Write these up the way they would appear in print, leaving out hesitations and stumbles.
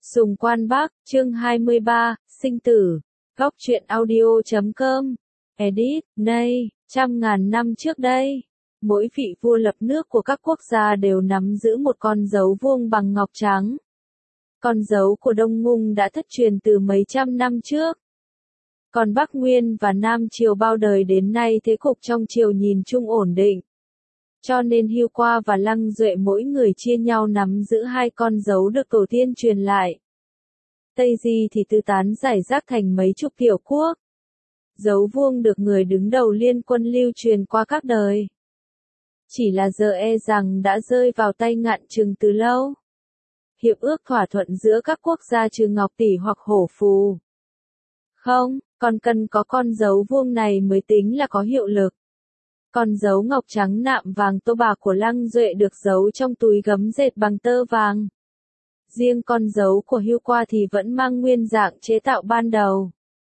Sùng Quan Bắc, chương 23, sinh tử. Góc truyện audio.com. Edit, nay, trăm ngàn năm trước đây, mỗi vị vua lập nước của các quốc gia đều nắm giữ một con dấu vuông bằng ngọc trắng. Con dấu của Đông Ngung đã thất truyền từ mấy trăm năm trước. Còn Bắc Nguyên và Nam Triều bao đời đến nay thế cục trong triều nhìn chung ổn định. Cho nên Hưu Qua và Lăng Duệ mỗi người chia nhau nắm giữ hai con dấu được tổ tiên truyền lại. Tây Di thì tứ tán rải rác thành mấy chục tiểu quốc. Dấu vuông được người đứng đầu liên quân lưu truyền qua các đời. Chỉ là giờ e rằng đã rơi vào tay Ngạn Trừng từ lâu. Hiệp ước thỏa thuận giữa các quốc gia trừ Ngọc Tỷ hoặc Hổ Phù. Không, còn cần có con dấu vuông này mới tính là có hiệu lực. Con dấu ngọc trắng nạm vàng tô bạc của Lăng Duệ được giấu trong túi gấm dệt bằng tơ vàng. Riêng con dấu của Hưu Qua thì vẫn mang nguyên dạng chế tạo ban đầu.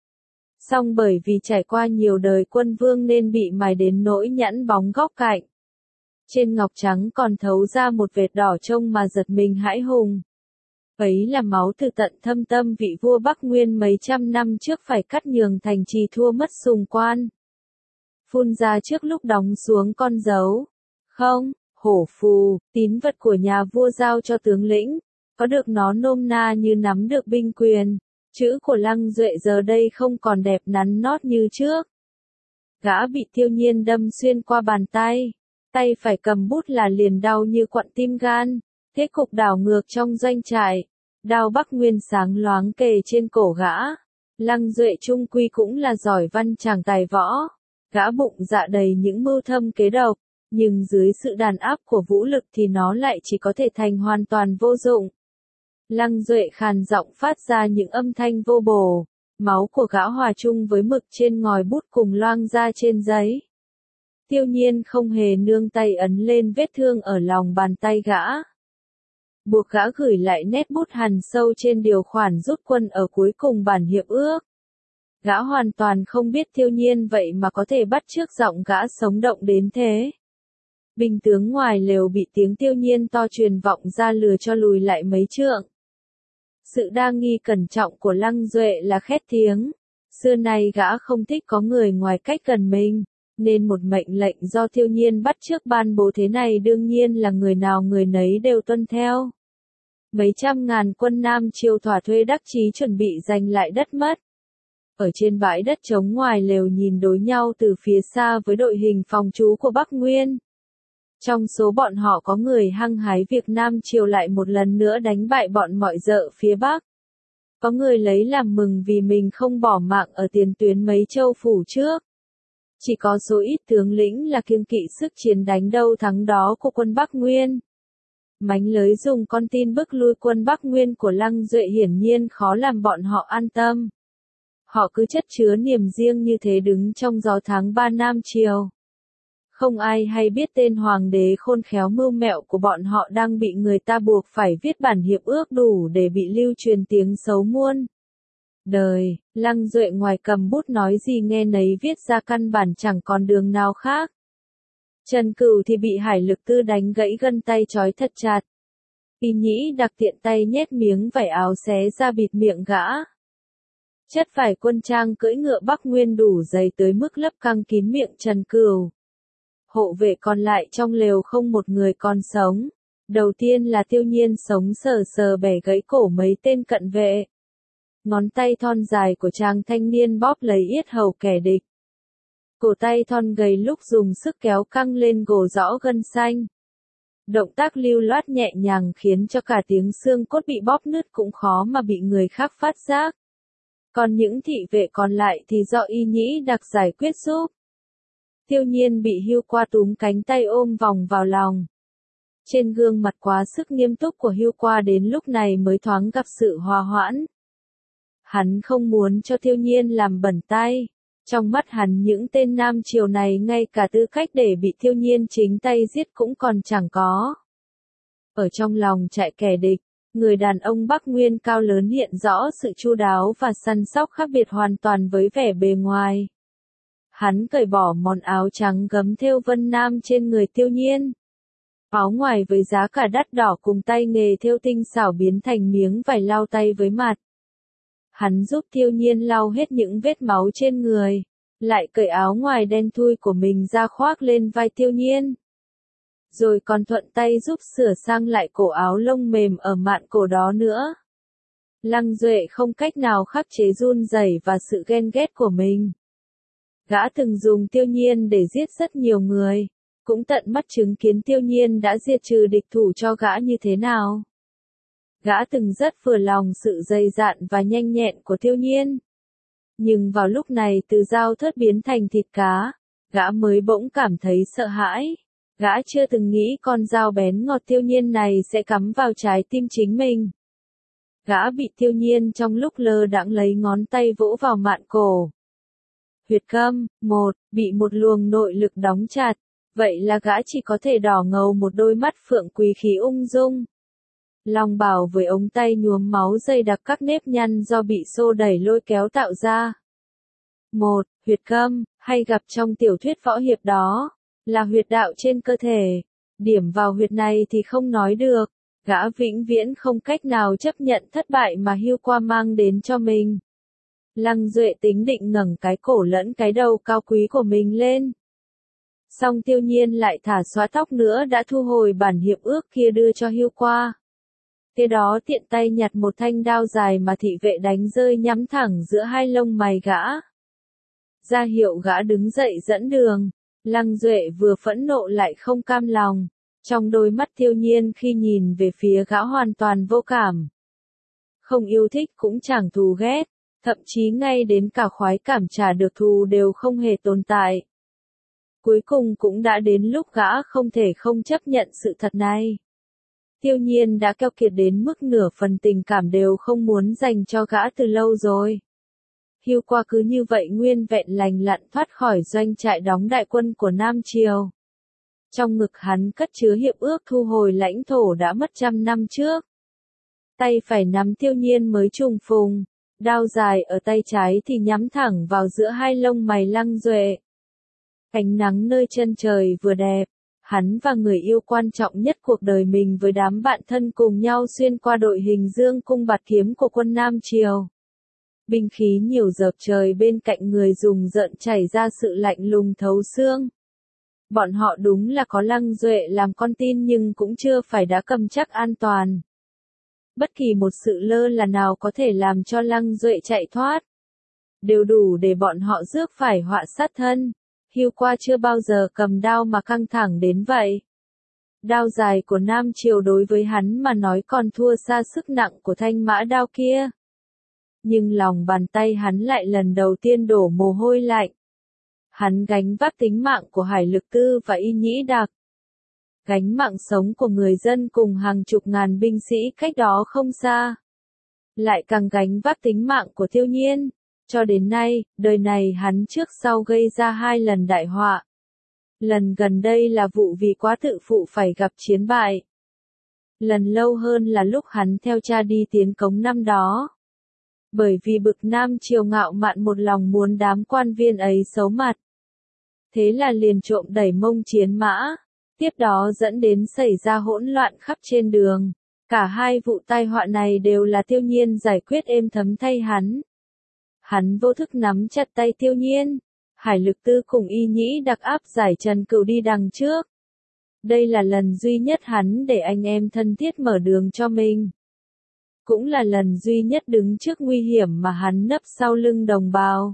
Song bởi vì trải qua nhiều đời quân vương nên bị mài đến nỗi nhẵn bóng góc cạnh. Trên ngọc trắng còn thấu ra một vệt đỏ trông mà giật mình hãi hùng. Ấy là máu từ tận thâm tâm vị vua Bắc Nguyên mấy trăm năm trước phải cắt nhường thành trì thua mất Sùng Quan. Phun ra trước lúc đóng xuống con dấu. Không, Hổ Phù, tín vật của nhà vua giao cho tướng lĩnh, có được nó nôm na như nắm được binh quyền. Chữ của Lăng Duệ giờ đây không còn đẹp nắn nót như trước. Gã bị Tiêu Nhiên đâm xuyên qua bàn tay, tay phải cầm bút là liền đau như quặn tim gan. Thế cục đảo ngược trong doanh trại, đao Bắc Nguyên sáng loáng kề trên cổ gã. Lăng Duệ trung quy cũng là giỏi văn chàng tài võ. Gã bụng dạ đầy những mưu thâm kế độc, nhưng dưới sự đàn áp của vũ lực thì nó lại chỉ có thể thành hoàn toàn vô dụng. Lăng Duệ khàn giọng phát ra những âm thanh vô bổ, máu của gã hòa chung với mực trên ngòi bút cùng loang ra trên giấy. Tiêu Nhiên không hề nương tay ấn lên vết thương ở lòng bàn tay gã. Buộc gã gửi lại nét bút hằn sâu trên điều khoản rút quân ở cuối cùng bản hiệp ước. Gã hoàn toàn không biết Tiêu Nhiên vậy mà có thể bắt chước giọng gã sống động đến thế. Binh tướng ngoài lều bị tiếng Tiêu Nhiên to truyền vọng ra lừa cho lùi lại mấy trượng. Sự đa nghi cẩn trọng của Lăng Duệ là khét tiếng. Xưa nay gã không thích có người ngoài cách gần mình, nên một mệnh lệnh do Tiêu Nhiên bắt chước ban bố thế này đương nhiên là người nào người nấy đều tuân theo. Mấy trăm ngàn quân Nam Triều thỏa thuê đắc chí chuẩn bị giành lại đất mất. Ở trên bãi đất trống ngoài lều nhìn đối nhau từ phía xa với đội hình phòng trú của Bắc Nguyên. Trong số bọn họ có người hăng hái việc Nam Triều lại một lần nữa đánh bại bọn mọi dợ phía Bắc. Có người lấy làm mừng vì mình không bỏ mạng ở tiền tuyến mấy châu phủ trước. Chỉ có số ít tướng lĩnh là kiêng kỵ sức chiến đánh đâu thắng đó của quân Bắc Nguyên. Mánh lới dùng con tin bức lui quân Bắc Nguyên của Lăng Duệ hiển nhiên khó làm bọn họ an tâm. Họ cứ chất chứa niềm riêng như thế đứng trong gió tháng 3 Nam Triều. Không ai hay biết tên hoàng đế khôn khéo mưu mẹo của bọn họ đang bị người ta buộc phải viết bản hiệp ước đủ để bị lưu truyền tiếng xấu muôn đời. Lăng Duệ ngoài cầm bút nói gì nghe nấy viết ra căn bản chẳng còn đường nào khác. Trần Cửu thì bị Hải Lực Tư đánh gãy gân tay trói thật chặt. Y Nhĩ đặc tiện tay nhét miếng vải áo xé ra bịt miệng gã. Chất vải quân trang cưỡi ngựa Bắc Nguyên đủ dày tới mức lấp căng kín miệng Trần Cửu. Hộ vệ còn lại trong lều không một người còn sống. Đầu tiên là Tiêu Nhiên sống sờ sờ bẻ gãy cổ mấy tên cận vệ. Ngón tay thon dài của chàng thanh niên bóp lấy yết hầu kẻ địch. Cổ tay thon gầy lúc dùng sức kéo căng lên gồ rõ gân xanh. Động tác lưu loát nhẹ nhàng khiến cho cả tiếng xương cốt bị bóp nứt cũng khó mà bị người khác phát giác. Còn những thị vệ còn lại thì do Y Nhĩ đặc giải quyết giúp. Tiêu Nhiên bị Hưu Qua túm cánh tay ôm vòng vào lòng. Trên gương mặt quá sức nghiêm túc của Hưu Qua đến lúc này mới thoáng gặp sự hòa hoãn. Hắn không muốn cho Tiêu Nhiên làm bẩn tay. Trong mắt hắn những tên Nam Triều này ngay cả tư cách để bị Tiêu Nhiên chính tay giết cũng còn chẳng có. Ở trong lòng trại kẻ địch, người đàn ông Bắc Nguyên cao lớn hiện rõ sự chu đáo và săn sóc khác biệt hoàn toàn với vẻ bề ngoài. Hắn cởi bỏ món áo trắng gấm thêu vân nam trên người Tiêu Nhiên. áo ngoài với giá cả đắt đỏ cùng tay nghề thêu tinh xảo biến thành miếng vải lau tay với mặt. Hắn giúp Tiêu Nhiên lau hết những vết máu trên người, lại cởi áo ngoài đen thui của mình ra khoác lên vai Tiêu Nhiên. Rồi còn thuận tay giúp sửa sang lại cổ áo lông mềm ở mạn cổ đó nữa. Lăng Duệ không cách nào khắc chế run rẩy và sự ghen ghét của mình. Gã từng dùng Tiêu Nhiên để giết rất nhiều người, cũng tận mắt chứng kiến Tiêu Nhiên đã diệt trừ địch thủ cho gã như thế nào. Gã từng rất vừa lòng sự dày dạn và nhanh nhẹn của Tiêu Nhiên. Nhưng vào lúc này từ dao thớt biến thành thịt cá, gã mới bỗng cảm thấy sợ hãi. Gã chưa từng nghĩ con dao bén ngọt Tiêu Nhiên này sẽ cắm vào trái tim chính mình. Gã bị Tiêu Nhiên trong lúc lơ đãng lấy ngón tay vỗ vào mạn cổ. Huyệt khâm, bị một luồng nội lực đóng chặt, vậy là gã chỉ có thể đỏ ngầu một đôi mắt phượng quý khí ung dung. Long bào với ống tay nhuốm máu dày đặc các nếp nhăn do bị xô đẩy lôi kéo tạo ra. Huyệt khâm, hay gặp trong tiểu thuyết võ hiệp đó, là huyệt đạo trên cơ thể. Điểm vào huyệt này thì không nói được, gã vĩnh viễn không cách nào chấp nhận thất bại mà Hưu Qua mang đến cho mình. Lăng Duệ tính định ngẩng cái cổ lẫn cái đầu cao quý của mình lên. Song Tiêu Nhiên lại thả xóa tóc nữa đã thu hồi bản hiệp ước kia đưa cho Hưu Qua. Kế đó tiện tay nhặt một thanh đao dài mà thị vệ đánh rơi nhắm thẳng giữa hai lông mày gã. Ra hiệu gã đứng dậy dẫn đường, Lăng Duệ vừa phẫn nộ lại không cam lòng. Trong đôi mắt Tiêu Nhiên khi nhìn về phía gã hoàn toàn vô cảm. Không yêu thích cũng chẳng thù ghét, thậm chí ngay đến cả khoái cảm trả được thù đều không hề tồn tại. Cuối cùng cũng đã đến lúc gã không thể không chấp nhận sự thật này. Tiêu Nhiên đã keo kiệt đến mức nửa phần tình cảm đều không muốn dành cho gã từ lâu rồi. Hưu Qua cứ như vậy nguyên vẹn lành lặn thoát khỏi doanh trại đóng đại quân của Nam Triều. Trong ngực hắn cất chứa hiệp ước thu hồi lãnh thổ đã mất 100 năm trước. Tay phải nắm Tiêu Nhiên mới trùng phùng, đao dài ở tay trái thì nhắm thẳng vào giữa hai lông mày Lăng Duệ. Ánh nắng nơi chân trời vừa đẹp, hắn và người yêu quan trọng nhất cuộc đời mình với đám bạn thân cùng nhau xuyên qua đội hình dương cung bạt kiếm của quân Nam Triều. Binh khí nhiều dợp trời bên cạnh người dùng rợn chảy ra sự lạnh lùng thấu xương. Bọn họ đúng là có Lăng Duệ làm con tin nhưng cũng chưa phải đã cầm chắc an toàn. Bất kỳ một sự lơ là nào có thể làm cho Lăng Duệ chạy thoát, đều đủ để bọn họ rước phải họa sát thân. Hưu Qua chưa bao giờ cầm đao mà căng thẳng đến vậy. Đao dài của Nam Triều đối với hắn mà nói còn thua xa sức nặng của thanh mã đao kia. Nhưng lòng bàn tay hắn lại lần đầu tiên đổ mồ hôi lạnh. Hắn gánh vác tính mạng của Hải Lực Tư và Y Nhĩ Đạc. Gánh mạng sống của người dân cùng hàng chục ngàn binh sĩ cách đó không xa. Lại càng gánh vác tính mạng của Tiêu Nhiên. Cho đến nay, đời này hắn trước sau gây ra 2 lần đại họa. Lần gần đây là vụ vì quá tự phụ phải gặp chiến bại. Lần lâu hơn là lúc hắn theo cha đi tiến cống năm đó. Bởi vì bực Nam Triều ngạo mạn một lòng muốn đám quan viên ấy xấu mặt. Thế là liền trộm đẩy Mông chiến mã. Tiếp đó dẫn đến xảy ra hỗn loạn khắp trên đường. Cả hai vụ tai họa này đều là Tiêu Nhiên giải quyết êm thấm thay hắn. Hắn vô thức nắm chặt tay Tiêu Nhiên. Hải Lực Tư cùng Y Nhĩ Đặc áp giải Trần Cửu đi đằng trước. Đây là lần duy nhất hắn để anh em thân thiết mở đường cho mình. Cũng là lần duy nhất đứng trước nguy hiểm mà hắn nấp sau lưng đồng bào.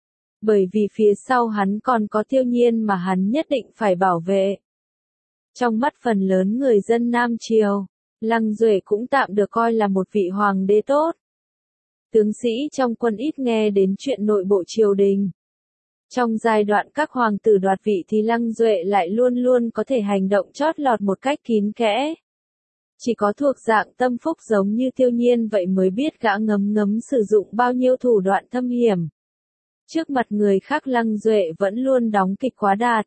Bởi vì phía sau hắn còn có Tiêu Nhiên mà hắn nhất định phải bảo vệ. Trong mắt phần lớn người dân Nam Triều, Lăng Duệ cũng tạm được coi là một vị hoàng đế tốt. Tướng sĩ trong quân ít nghe đến chuyện nội bộ triều đình. Trong giai đoạn các hoàng tử đoạt vị thì Lăng Duệ lại luôn luôn có thể hành động chót lọt một cách kín kẽ. Chỉ có thuộc dạng tâm phúc giống như Tiêu Nhiên vậy mới biết gã ngấm ngấm sử dụng bao nhiêu thủ đoạn thâm hiểm. Trước mặt người khác Lăng Duệ vẫn luôn đóng kịch quá đạt.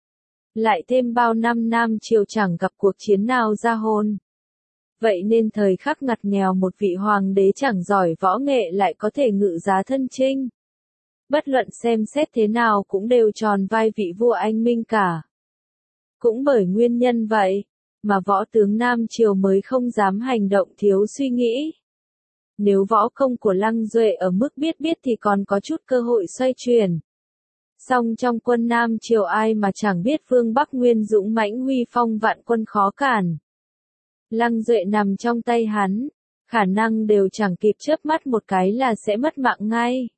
Lại thêm bao năm Nam Triều chẳng gặp cuộc chiến nào ra hồn. Vậy nên thời khắc ngặt nghèo một vị hoàng đế chẳng giỏi võ nghệ lại có thể ngự giá thân chinh. Bất luận xem xét thế nào cũng đều tròn vai vị vua anh minh cả. Cũng bởi nguyên nhân vậy, mà võ tướng Nam Triều mới không dám hành động thiếu suy nghĩ. Nếu võ công của Lăng Duệ ở mức biết thì còn có chút cơ hội xoay chuyển. Song trong quân Nam Triều ai mà chẳng biết Vương Bắc Nguyên dũng mãnh huy phong vạn quân khó cản. Lăng Duệ nằm trong tay hắn, khả năng đều chẳng kịp chớp mắt một cái là sẽ mất mạng ngay.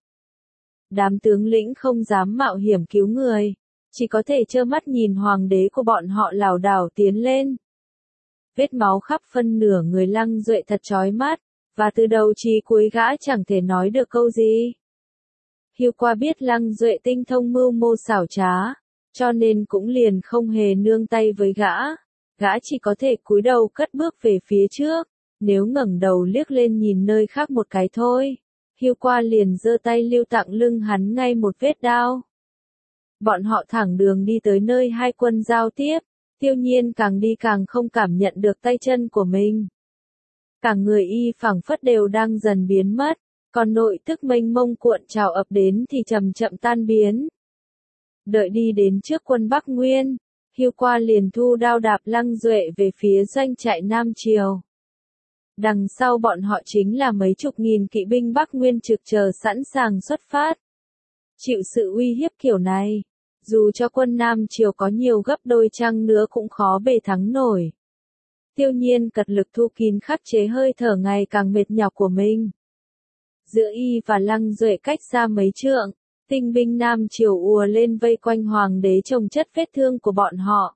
Đám tướng lĩnh không dám mạo hiểm cứu người, chỉ có thể trơ mắt nhìn hoàng đế của bọn họ lảo đảo tiến lên. Vết máu khắp phân nửa người Lăng Duệ thật chói mắt, và từ đầu chí cuối gã chẳng thể nói được câu gì. Hiêu Qua biết Lăng Duệ tinh thông mưu mô xảo trá, cho nên cũng liền không hề nương tay với gã chỉ có thể cúi đầu cất bước về phía trước, nếu ngẩng đầu liếc lên nhìn nơi khác một cái thôi, Hiêu Qua liền giơ tay lưu tặng lưng hắn ngay một vết đao. Bọn họ thẳng đường đi tới nơi hai quân giao tiếp, Tiêu Nhiên càng đi càng không cảm nhận được tay chân của mình. Cả người y phảng phất đều đang dần biến mất, còn nội tức mênh mông cuộn trào ập đến thì chậm chậm tan biến. Đợi đi đến trước quân Bắc Nguyên, Hiêu Qua liền thu đao đạp Lăng Duệ về phía doanh trại Nam Triều. Đằng sau bọn họ chính là mấy chục nghìn kỵ binh Bắc Nguyên trực chờ sẵn sàng xuất phát. Chịu sự uy hiếp kiểu này, dù cho quân Nam Triều có nhiều gấp đôi chăng nữa cũng khó bề thắng nổi. Tiêu Nhiên cật lực thu kín khắc chế hơi thở ngày càng mệt nhọc của mình. Giữa y và Lăng Duệ cách xa mấy trượng, tinh binh Nam Triều ùa lên vây quanh hoàng đế chồng chất vết thương của bọn họ.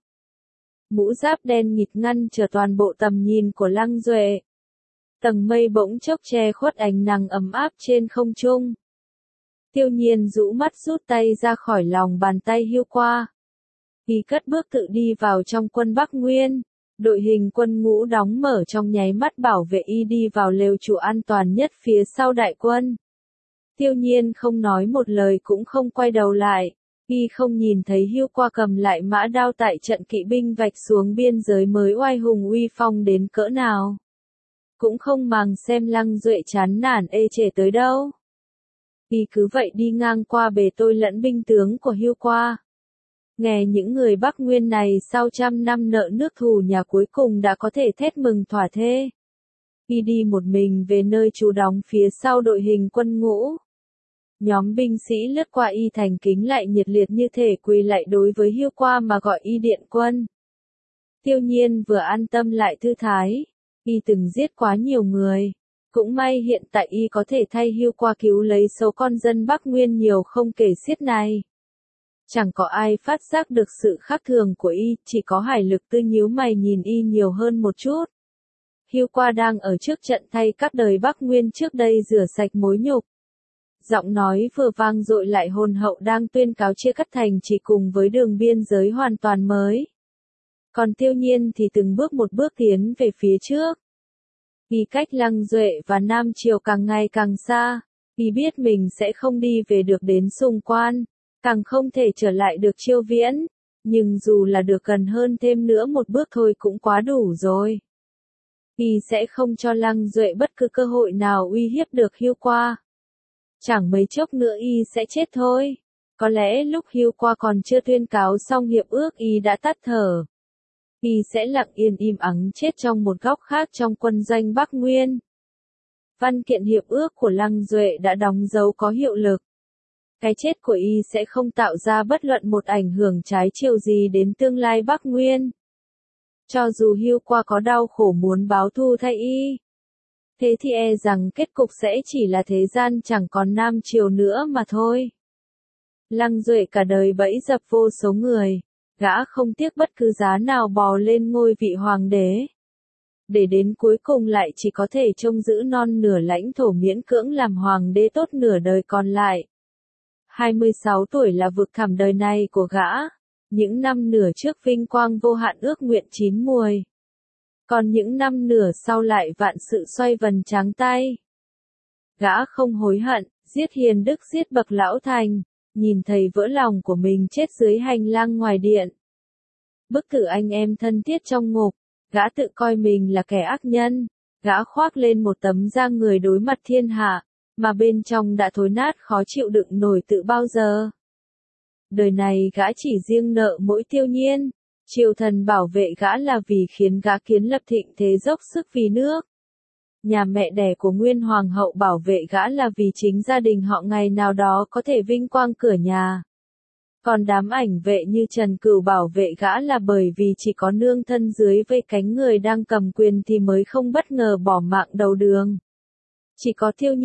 Mũ giáp đen nghịt ngăn trở toàn bộ tầm nhìn của Lăng Duệ. Tầng mây bỗng chốc che khuất ánh nắng ấm áp trên không trung. Tiêu Nhiên rũ mắt rút tay ra khỏi lòng bàn tay Hiêu Qua. Y cất bước tự đi vào trong quân Bắc Nguyên. Đội hình quân ngũ đóng mở trong nháy mắt bảo vệ y đi vào lều trú an toàn nhất phía sau đại quân. Tiêu Nhiên không nói một lời cũng không quay đầu lại, y không nhìn thấy Hiêu Qua cầm lại mã đao tại trận kỵ binh vạch xuống biên giới mới oai hùng uy phong đến cỡ nào. Cũng không màng xem Lăng Duệ chán nản ê chề tới đâu. Y cứ vậy đi ngang qua bề tôi lẫn binh tướng của Hiêu Qua. Nghe những người Bắc Nguyên này sau trăm năm nợ nước thù nhà cuối cùng đã có thể thét mừng thỏa thê. Y đi một mình về nơi trú đóng phía sau đội hình quân ngũ. Nhóm binh sĩ lướt qua y thành kính lại nhiệt liệt như thể quỳ lạy đối với Hiêu Qua mà gọi y điện quân. Tiêu Nhiên vừa an tâm lại thư thái. Y từng giết quá nhiều người. Cũng may hiện tại y có thể thay Hiêu Qua cứu lấy số con dân Bắc Nguyên nhiều không kể xiết này. Chẳng có ai phát giác được sự khác thường của y, chỉ có Hải Lực Tư nhíu mày nhìn y nhiều hơn một chút. Hiêu Qua đang ở trước trận thay các đời Bắc Nguyên trước đây rửa sạch mối nhục. Giọng nói vừa vang dội lại hồn hậu đang tuyên cáo chia cắt thành chỉ cùng với đường biên giới hoàn toàn mới. Còn Tiêu Nhiên thì từng bước một bước tiến về phía trước. Y cách Lăng Duệ và Nam Triều càng ngày càng xa, y biết mình sẽ không đi về được đến Sùng Quan, càng không thể trở lại được Chiêu Viễn, nhưng dù là được gần hơn thêm nữa một bước thôi cũng quá đủ rồi. Y sẽ không cho Lăng Duệ bất cứ cơ hội nào uy hiếp được Hiêu Qua. Chẳng mấy chốc nữa y sẽ chết thôi. Có lẽ lúc Hiêu Qua còn chưa tuyên cáo xong hiệp ước y đã tắt thở. Y sẽ lặng yên im ắng chết trong một góc khác trong quân doanh Bắc Nguyên. Văn kiện hiệp ước của Lăng Duệ đã đóng dấu có hiệu lực. Cái chết của y sẽ không tạo ra bất luận một ảnh hưởng trái chiều gì đến tương lai Bắc Nguyên. Cho dù Hiêu Qua có đau khổ muốn báo thù thay y, thế thì e rằng kết cục sẽ chỉ là thế gian chẳng còn Nam Triều nữa mà thôi. Lăng Duệ cả đời bẫy dập vô số người, gã không tiếc bất cứ giá nào bò lên ngôi vị hoàng đế. Để đến cuối cùng lại chỉ có thể trông giữ non nửa lãnh thổ miễn cưỡng làm hoàng đế tốt nửa đời còn lại. 26 tuổi là vực thẳm đời này của gã, những năm nửa trước vinh quang vô hạn ước nguyện chín muồi. Còn những năm nửa sau lại vạn sự xoay vần tráng tay. Gã không hối hận, giết hiền đức giết bậc lão thành, nhìn thầy vỡ lòng của mình chết dưới hành lang ngoài điện. Bức tử anh em thân thiết trong ngục, gã tự coi mình là kẻ ác nhân, gã khoác lên một tấm da người đối mặt thiên hạ, mà bên trong đã thối nát khó chịu đựng nổi từ bao giờ. Đời này gã chỉ riêng nợ mỗi Tiêu Nhiên, Triều thần bảo vệ gã là vì khiến gã kiến lập thịnh thế dốc sức vì nước. Nhà mẹ đẻ của Nguyên Hoàng hậu bảo vệ gã là vì chính gia đình họ ngày nào đó có thể vinh quang cửa nhà. Còn đám ảnh vệ như Trần Cửu bảo vệ gã là bởi vì chỉ có nương thân dưới vây cánh người đang cầm quyền thì mới không bất ngờ bỏ mạng đầu đường. Chỉ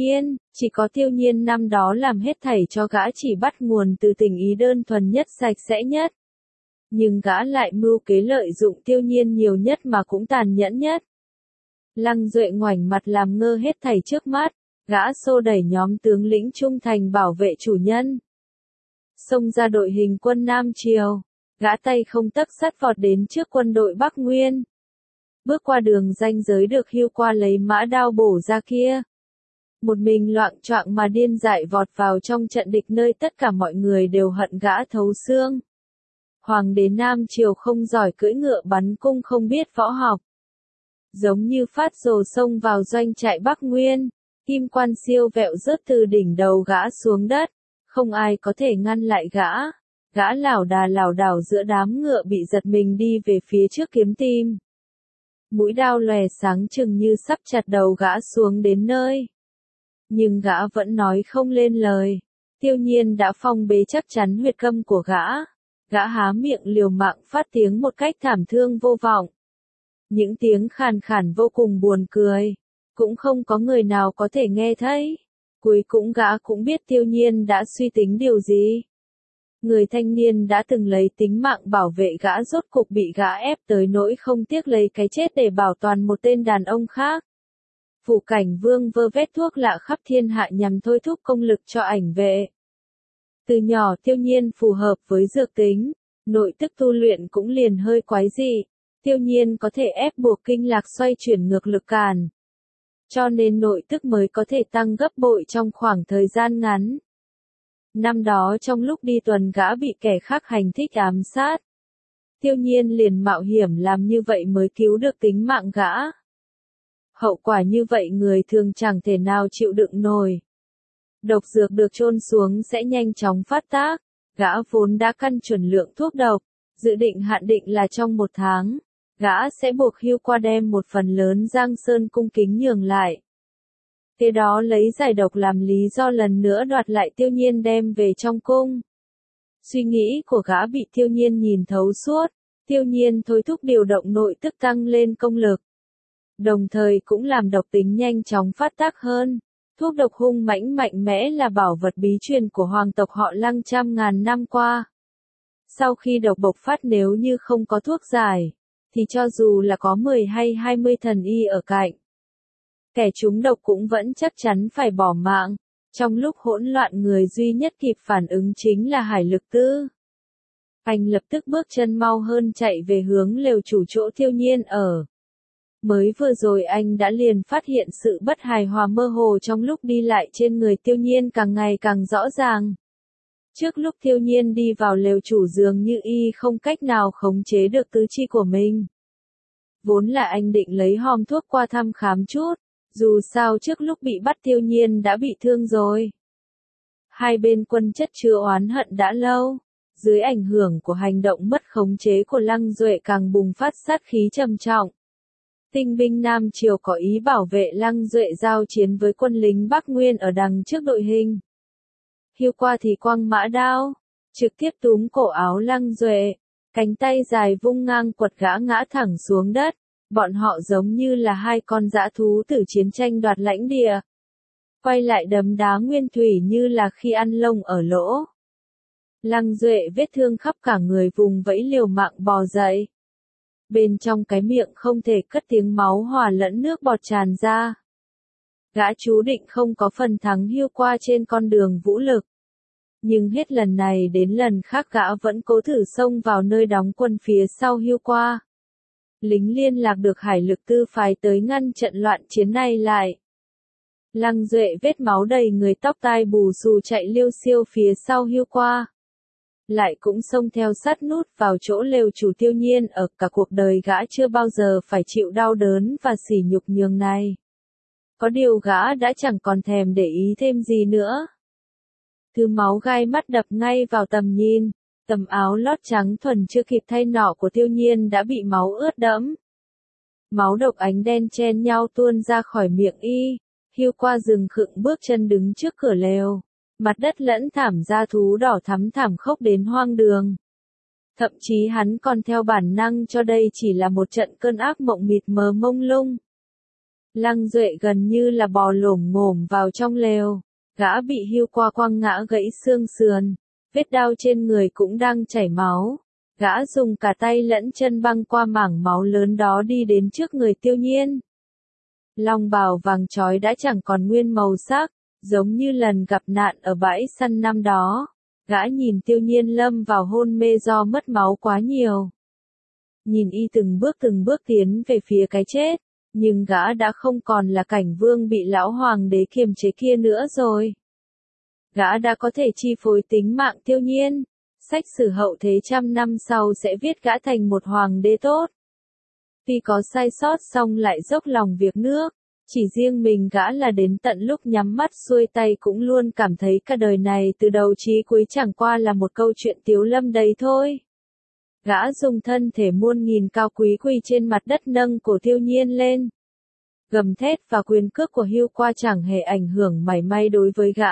có Tiêu Nhiên năm đó làm hết thảy cho gã chỉ bắt nguồn từ tình ý đơn thuần nhất sạch sẽ nhất. Nhưng gã lại mưu kế lợi dụng Tiêu Nhiên nhiều nhất mà cũng tàn nhẫn nhất. Lăng Duệ ngoảnh mặt làm ngơ hết thảy trước mắt, gã xô đẩy nhóm tướng lĩnh trung thành bảo vệ chủ nhân. Xông ra đội hình quân Nam Triều, gã tay không tấc sắt vọt đến trước quân đội Bắc Nguyên. Bước qua đường ranh giới được Hưu Qua lấy mã đao bổ ra kia. Một mình loạng choạng mà điên dại vọt vào trong trận địch nơi tất cả mọi người đều hận gã thấu xương. Hoàng đế Nam Triều không giỏi cưỡi ngựa bắn cung không biết võ học. Giống như phát rồ xông vào doanh trại Bắc Nguyên, kim quan siêu vẹo rớt từ đỉnh đầu gã xuống đất, không ai có thể ngăn lại gã. Gã lảo đảo giữa đám ngựa bị giật mình đi về phía trước kiếm tim. Mũi đao lòe sáng chừng như sắp chặt đầu gã xuống đến nơi. Nhưng gã vẫn nói không lên lời. Tiêu Nhiên đã phong bế chắc chắn huyệt câm của gã. Gã há miệng liều mạng phát tiếng một cách thảm thương vô vọng. Những tiếng khàn khàn vô cùng buồn cười. Cũng không có người nào có thể nghe thấy. Cuối cùng gã cũng biết Tiêu Nhiên đã suy tính điều gì. Người thanh niên đã từng lấy tính mạng bảo vệ gã rốt cục bị gã ép tới nỗi không tiếc lấy cái chết để bảo toàn một tên đàn ông khác. Phủ Cảnh Vương vơ vét thuốc lạ khắp thiên hạ nhằm thôi thúc công lực cho ảnh vệ. Từ nhỏ Tiêu Nhiên phù hợp với dược tính, nội tức tu luyện cũng liền hơi quái dị. Tiêu Nhiên có thể ép buộc kinh lạc xoay chuyển ngược lực càn. Cho nên nội tức mới có thể tăng gấp bội trong khoảng thời gian ngắn. Năm đó trong lúc đi tuần gã bị kẻ khác hành thích ám sát. Tiêu Nhiên liền mạo hiểm làm như vậy mới cứu được tính mạng gã. Hậu quả như vậy người thường chẳng thể nào chịu đựng nổi. Độc dược được chôn xuống sẽ nhanh chóng phát tác. Gã vốn đã căn chuẩn lượng thuốc độc, dự định hạn định là trong 1 tháng. Gã sẽ buộc Hưu Qua đem một phần lớn Giang Sơn cung kính nhường lại. Kế đó lấy giải độc làm lý do lần nữa đoạt lại Tiêu Nhiên đem về trong cung. Suy nghĩ của gã bị Tiêu Nhiên nhìn thấu suốt. Tiêu Nhiên thôi thúc điều động nội tức tăng lên công lực. Đồng thời cũng làm độc tính nhanh chóng phát tác hơn. Thuốc độc hung mãnh mạnh mẽ là bảo vật bí truyền của hoàng tộc họ Lăng trăm ngàn năm qua. Sau khi độc bộc phát nếu như không có thuốc giải, thì cho dù là có 10 hay 20 thần y ở cạnh, kẻ trúng độc cũng vẫn chắc chắn phải bỏ mạng. Trong lúc hỗn loạn người duy nhất kịp phản ứng chính là Hải Lực Tư. Anh lập tức bước chân mau hơn chạy về hướng lều chủ chỗ Tiêu Nhiên ở. Mới vừa rồi anh đã liền phát hiện sự bất hài hòa mơ hồ trong lúc đi lại trên người Tiêu Nhiên càng ngày càng rõ ràng. Trước lúc Tiêu Nhiên đi vào lều chủ dường như y không cách nào khống chế được tứ chi của mình. Vốn là anh định lấy hòm thuốc qua thăm khám chút, dù sao trước lúc bị bắt Tiêu Nhiên đã bị thương rồi. Hai bên quân chất chứa oán hận đã lâu, dưới ảnh hưởng của hành động mất khống chế của Lăng Duệ càng bùng phát sát khí trầm trọng. Tinh binh Nam Triều có ý bảo vệ Lăng Duệ giao chiến với quân lính Bắc Nguyên ở đằng trước đội hình. Hưu Qua thì quăng mã đao, trực tiếp túm cổ áo Lăng Duệ, cánh tay dài vung ngang quật gã ngã thẳng xuống đất. Bọn họ giống như là hai con dã thú từ chiến tranh đoạt lãnh địa. Quay lại đấm đá nguyên thủy như là khi ăn lông ở lỗ. Lăng Duệ vết thương khắp cả người vùng vẫy liều mạng bò dậy. Bên trong cái miệng không thể cất tiếng máu hòa lẫn nước bọt tràn ra. Gã chú định không có phần thắng Hưu Qua trên con đường vũ lực. Nhưng hết lần này đến lần khác gã vẫn cố thử xông vào nơi đóng quân phía sau Hưu Qua. Lính liên lạc được Hải Lực Tư phái tới ngăn trận loạn chiến này lại. Lăng Duệ vết máu đầy người tóc tai bù xù chạy liêu xiêu phía sau Hưu Qua. Lại cũng xông theo sát nút vào chỗ lều chủ Tiêu Nhiên ở cả cuộc đời gã chưa bao giờ phải chịu đau đớn và sỉ nhục nhường này. Có điều gã đã chẳng còn thèm để ý thêm gì nữa. Thứ máu gai mắt đập ngay vào tầm nhìn. Tấm áo lót trắng thuần chưa kịp thay nọ của Tiêu Nhiên đã bị máu ướt đẫm. Máu độc ánh đen chen nhau tuôn ra khỏi miệng y. Hưu qua rừng khựng bước chân đứng trước cửa lều. Mặt đất lẫn thảm da thú đỏ thắm thảm khốc đến hoang đường. Thậm chí hắn còn theo bản năng cho đây chỉ là một trận cơn ác mộng mịt mờ mông lung. Lăng Duệ gần như là bò lổm ngổm vào trong lều. Gã bị Hưu qua quăng ngã gãy xương sườn. Vết đao trên người cũng đang chảy máu. Gã dùng cả tay lẫn chân băng qua mảng máu lớn đó đi đến trước người Tiêu Nhiên. Long bào vàng chói đã chẳng còn nguyên màu sắc, giống như lần gặp nạn ở bãi săn năm đó. Gã nhìn Tiêu Nhiên lâm vào hôn mê do mất máu quá nhiều. Nhìn y từng bước tiến về phía cái chết, nhưng gã đã không còn là Cảnh Vương bị lão hoàng đế kiềm chế kia nữa rồi. Gã đã có thể chi phối tính mạng Tiêu Nhiên. Sách sử hậu thế trăm năm sau sẽ viết gã thành một hoàng đế tốt. Tuy có sai sót song lại dốc lòng việc nước. Chỉ riêng mình gã là đến tận lúc nhắm mắt xuôi tay cũng luôn cảm thấy cả đời này từ đầu chí cuối chẳng qua là một câu chuyện tiếu lâm đấy thôi. Gã dùng thân thể muôn nghìn cao quý quỳ trên mặt đất nâng cổ Tiêu Nhiên lên. Gầm thét và quyền cước của Hưu qua chẳng hề ảnh hưởng mảy may đối với gã.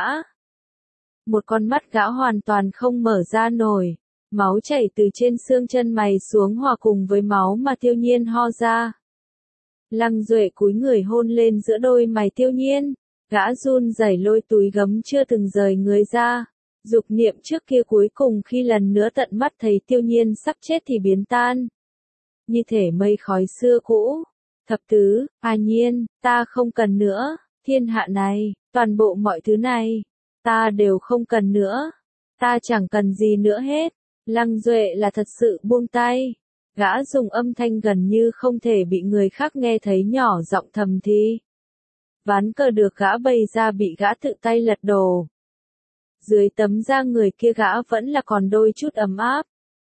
Một con mắt gã hoàn toàn không mở ra nổi, máu chảy từ trên xương chân mày xuống hòa cùng với máu mà Tiêu Nhiên ho ra. Lăng Duệ cúi người hôn lên giữa đôi mày Tiêu Nhiên, gã run rẩy lôi túi gấm chưa từng rời người ra. Dục niệm trước kia cuối cùng khi lần nữa tận mắt thấy Tiêu Nhiên sắp chết thì biến tan. Như thể mây khói xưa cũ. Thập tứ, Nhiên, ta không cần nữa, thiên hạ này, toàn bộ mọi thứ này, ta đều không cần nữa. Ta chẳng cần gì nữa hết. Lăng Duệ là thật sự buông tay. Gã dùng âm thanh gần như không thể bị người khác nghe thấy nhỏ giọng thầm thì. Ván cờ được gã bày ra bị gã tự tay lật đổ. Dưới tấm da người kia gã vẫn là còn đôi chút ấm áp.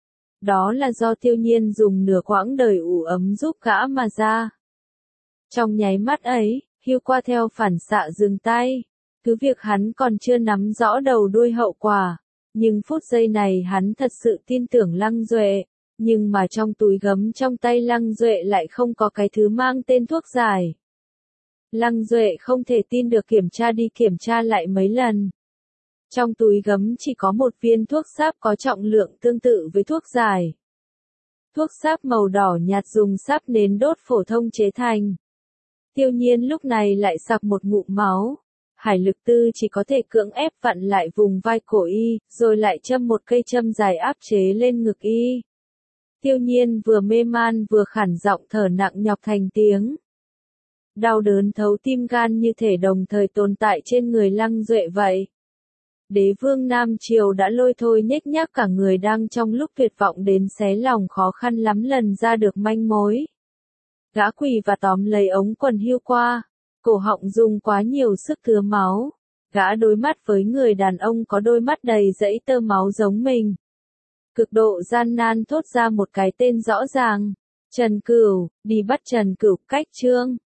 Đó là do Tiêu Nhiên dùng nửa quãng đời ủ ấm giúp gã mà ra. Trong nháy mắt ấy, Hưu qua theo phản xạ dừng tay. Cứ việc hắn còn chưa nắm rõ đầu đuôi hậu quả. Nhưng phút giây này hắn thật sự tin tưởng Lăng Duệ. Nhưng mà trong túi gấm trong tay Lăng Duệ lại không có cái thứ mang tên thuốc giải. Lăng Duệ không thể tin được kiểm tra đi kiểm tra lại mấy lần. Trong túi gấm chỉ có một viên thuốc sáp có trọng lượng tương tự với thuốc giải. Thuốc sáp màu đỏ nhạt dùng sáp nến đốt phổ thông chế thành. Tiêu Nhiên lúc này lại sặc một ngụm máu. Hải Lực Tư chỉ có thể cưỡng ép vặn lại vùng vai cổ y, rồi lại châm một cây châm dài áp chế lên ngực y. Tiêu Nhiên vừa mê man vừa khản giọng thở nặng nhọc thành tiếng. Đau đớn thấu tim gan như thể đồng thời tồn tại trên người Lăng Duệ vậy. Đế vương Nam Triều đã lôi thôi nhếch nhác cả người đang trong lúc tuyệt vọng đến xé lòng khó khăn lắm lần ra được manh mối. Gã quỳ và tóm lấy ống quần Hưu qua, cổ họng dùng quá nhiều sức thứa máu. Gã đối mắt với người đàn ông có đôi mắt đầy dẫy tơ máu giống mình. Cực độ gian nan thốt ra một cái tên rõ ràng. Trần Cửu, đi bắt Trần Cửu. Cách chương